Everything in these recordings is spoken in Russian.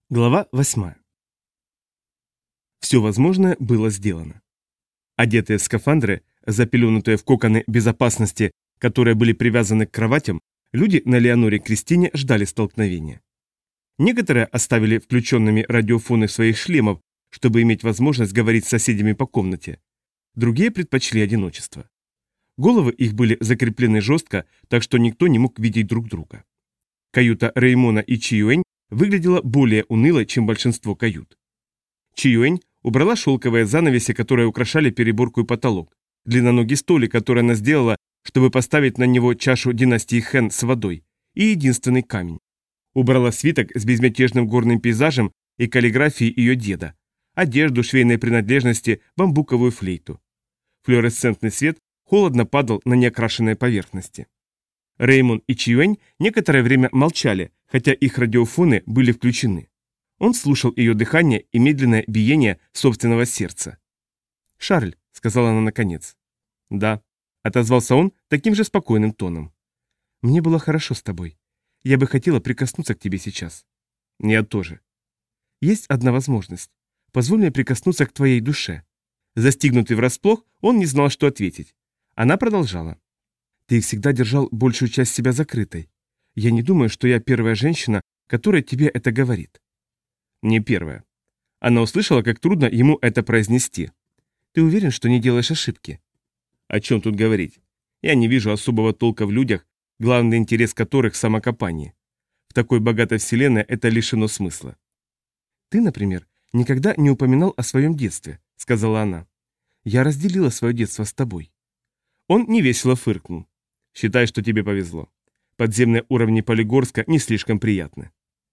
Глава 8. Все возможное было сделано. Одетые в скафандры, запеленутые в коконы безопасности, которые были привязаны к кроватям, люди на Леоноре Кристине ждали столкновения. Некоторые оставили включенными радиофоны своих шлемов, чтобы иметь возможность говорить с соседями по комнате. Другие предпочли одиночество. Головы их были закреплены жестко, так что никто не мог видеть друг друга. Каюта Реймона и Чиюэнь выглядела более унылой, чем большинство кают. Чиюэнь убрала шелковые занавеси, которые украшали переборку и потолок, длинноногий столик, который она сделала, чтобы поставить на него чашу династии Хэн с водой, и единственный камень. Убрала свиток с безмятежным горным пейзажем и каллиграфией ее деда, одежду, швейные принадлежности, бамбуковую флейту. Флуоресцентный свет холодно падал на неокрашенные поверхности. Реймон и Чиюэнь некоторое время молчали, хотя их радиофоны были включены. Он слушал ее дыхание и медленное биение собственного сердца. «Шарль», — сказала она наконец. «Да», — отозвался он таким же спокойным тоном. «Мне было хорошо с тобой. Я бы хотела прикоснуться к тебе сейчас». «Я тоже». «Есть одна возможность. Позволь мне прикоснуться к твоей душе». Застигнутый врасплох, он не знал, что ответить. Она продолжала. «Ты всегда держал большую часть себя закрытой. Я не думаю, что я первая женщина, которая тебе это говорит». «Не первая». Она услышала, как трудно ему это произнести. «Ты уверен, что не делаешь ошибки?» «О чем тут говорить? Я не вижу особого толка в людях, главный интерес которых – самокопание. В такой богатой вселенной это лишено смысла». «Ты, например, никогда не упоминал о своем детстве», – сказала она. «Я разделила свое детство с тобой». Он невесело фыркнул. «Считай, что тебе повезло. Подземные уровни Полигорска не слишком приятны».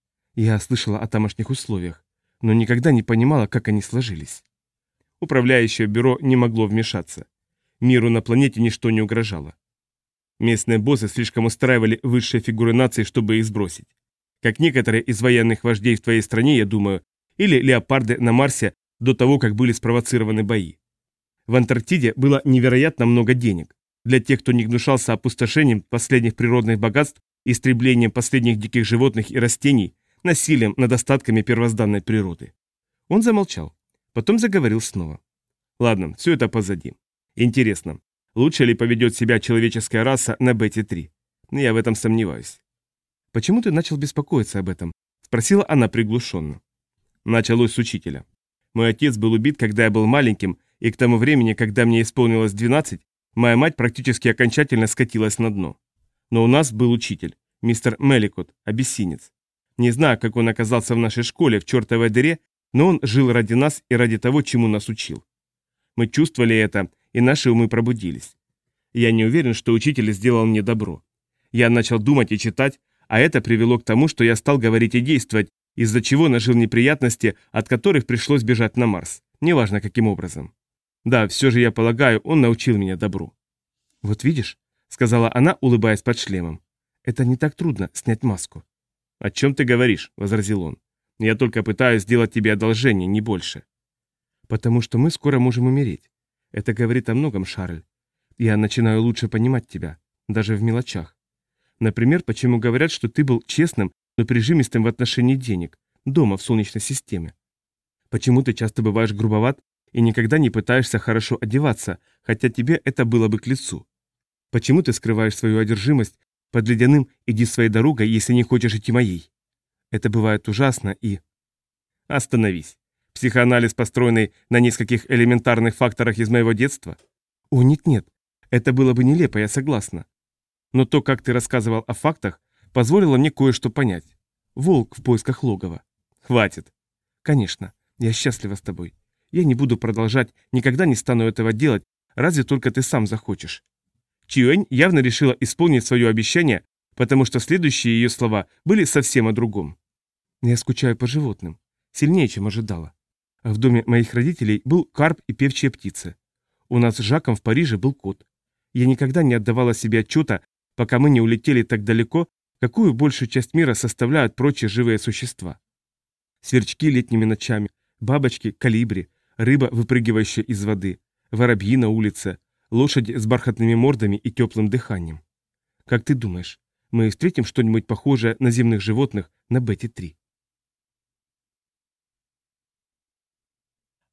Я слышала о тамошних условиях, но никогда не понимала, как они сложились. Управляющее бюро не могло вмешаться. Миру на планете ничто не угрожало. Местные боссы слишком устраивали высшие фигуры нации, чтобы их сбросить. Как некоторые из военных вождей в твоей стране, я думаю, или леопарды на Марсе до того, как были спровоцированы бои. В Антарктиде было невероятно много денег. Для тех, кто не гнушался опустошением последних природных богатств, истреблением последних диких животных и растений, насилием над остатками первозданной природы. Он замолчал. Потом заговорил снова. Ладно, все это позади. Интересно, лучше ли поведет себя человеческая раса на Бете-3? Я в этом сомневаюсь. Почему ты начал беспокоиться об этом? Спросила она приглушенно. Началось с учителя. Мой отец был убит, когда я был маленьким, и к тому времени, когда мне исполнилось 12, моя мать практически окончательно скатилась на дно. Но у нас был учитель, мистер Меликот, абиссинец. Не знаю, как он оказался в нашей школе в чертовой дыре, но он жил ради нас и ради того, чему нас учил. Мы чувствовали это, и наши умы пробудились. Я не уверен, что учитель сделал мне добро. Я начал думать и читать, а это привело к тому, что я стал говорить и действовать, из-за чего нажил неприятности, от которых пришлось бежать на Марс, неважно каким образом. Да, все же я полагаю, он научил меня добру. «Вот видишь», — сказала она, улыбаясь под шлемом, — «это не так трудно снять маску». «О чем ты говоришь?» — возразил он. «Я только пытаюсь сделать тебе одолжение, не больше». «Потому что мы скоро можем умереть. Это говорит о многом, Шарль. Я начинаю лучше понимать тебя, даже в мелочах. Например, почему говорят, что ты был честным, но прижимистым в отношении денег, дома в Солнечной системе. Почему ты часто бываешь грубоват и никогда не пытаешься хорошо одеваться, хотя тебе это было бы к лицу. Почему ты скрываешь свою одержимость под ледяным «иди своей дорогой, если не хочешь идти моей». Это бывает ужасно и... Остановись. Психоанализ, построенный на нескольких элементарных факторах из моего детства? О, нет-нет, это было бы нелепо, я согласна. Но то, как ты рассказывал о фактах, позволило мне кое-что понять. Волк в поисках логова. Хватит. Конечно, я счастлива с тобой. Я не буду продолжать, никогда не стану этого делать, разве только ты сам захочешь. Чиюэнь явно решила исполнить свое обещание, потому что следующие ее слова были совсем о другом. Я скучаю по животным. Сильнее, чем ожидала. В доме моих родителей был карп и певчая птица. У нас с Жаком в Париже был кот. Я никогда не отдавала себе отчета, пока мы не улетели так далеко, какую большую часть мира составляют прочие живые существа. Сверчки летними ночами, бабочки, колибри, рыба, выпрыгивающая из воды, воробьи на улице, лошади с бархатными мордами и теплым дыханием. Как ты думаешь, мы встретим что-нибудь похожее на земных животных на Бете-3?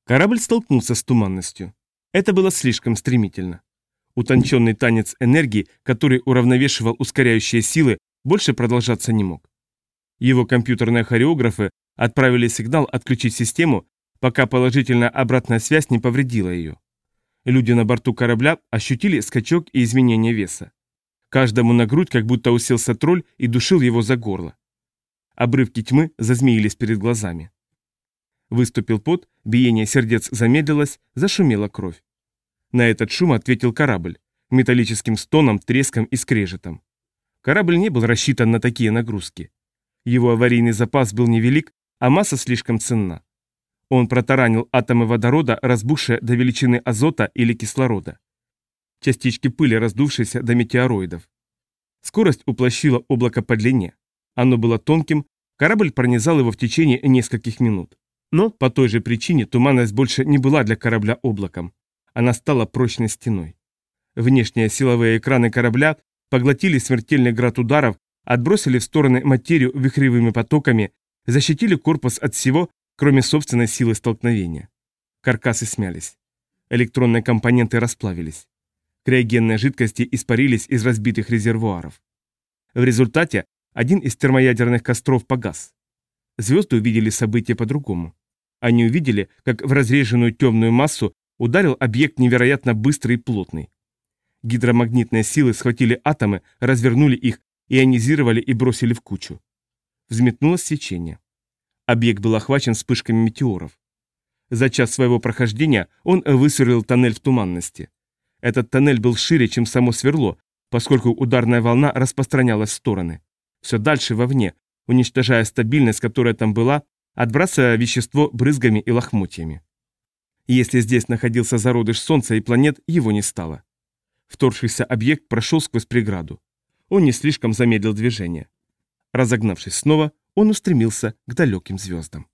Корабль столкнулся с туманностью. Это было слишком стремительно. Утонченный танец энергии, который уравновешивал ускоряющие силы, больше продолжаться не мог. Его компьютерные хореографы отправили сигнал отключить систему, пока положительная обратная связь не повредила ее. Люди на борту корабля ощутили скачок и изменение веса. Каждому на грудь как будто уселся тролль и душил его за горло. Обрывки тьмы зазмеились перед глазами. Выступил пот, биение сердец замедлилось, зашумела кровь. На этот шум ответил корабль, металлическим стоном, треском и скрежетом. Корабль не был рассчитан на такие нагрузки. Его аварийный запас был невелик, а масса слишком ценна. Он протаранил атомы водорода, разбухшие до величины азота или кислорода. Частички пыли, раздувшиеся до метеороидов. Скорость уплощила облако по длине. Оно было тонким, корабль пронизал его в течение нескольких минут. Но по той же причине туманность больше не была для корабля облаком. Она стала прочной стеной. Внешние силовые экраны корабля поглотили смертельный град ударов, отбросили в стороны материю вихревыми потоками, защитили корпус от всего, кроме собственной силы столкновения. Каркасы смялись. Электронные компоненты расплавились. Криогенные жидкости испарились из разбитых резервуаров. В результате один из термоядерных костров погас. Звезды увидели события по-другому. Они увидели, как в разреженную темную массу ударил объект невероятно быстрый и плотный. Гидромагнитные силы схватили атомы, развернули их, ионизировали и бросили в кучу. Взметнулось свечение. Объект был охвачен вспышками метеоров. За час своего прохождения он высверлил тоннель в туманности. Этот тоннель был шире, чем само сверло, поскольку ударная волна распространялась в стороны. Все дальше вовне, уничтожая стабильность, которая там была, отбрасывая вещество брызгами и лохмотьями. Если здесь находился зародыш Солнца и планет, его не стало. Вторгшийся объект прошел сквозь преграду. Он не слишком замедлил движение. Разогнавшись снова, он устремился к далеким звездам.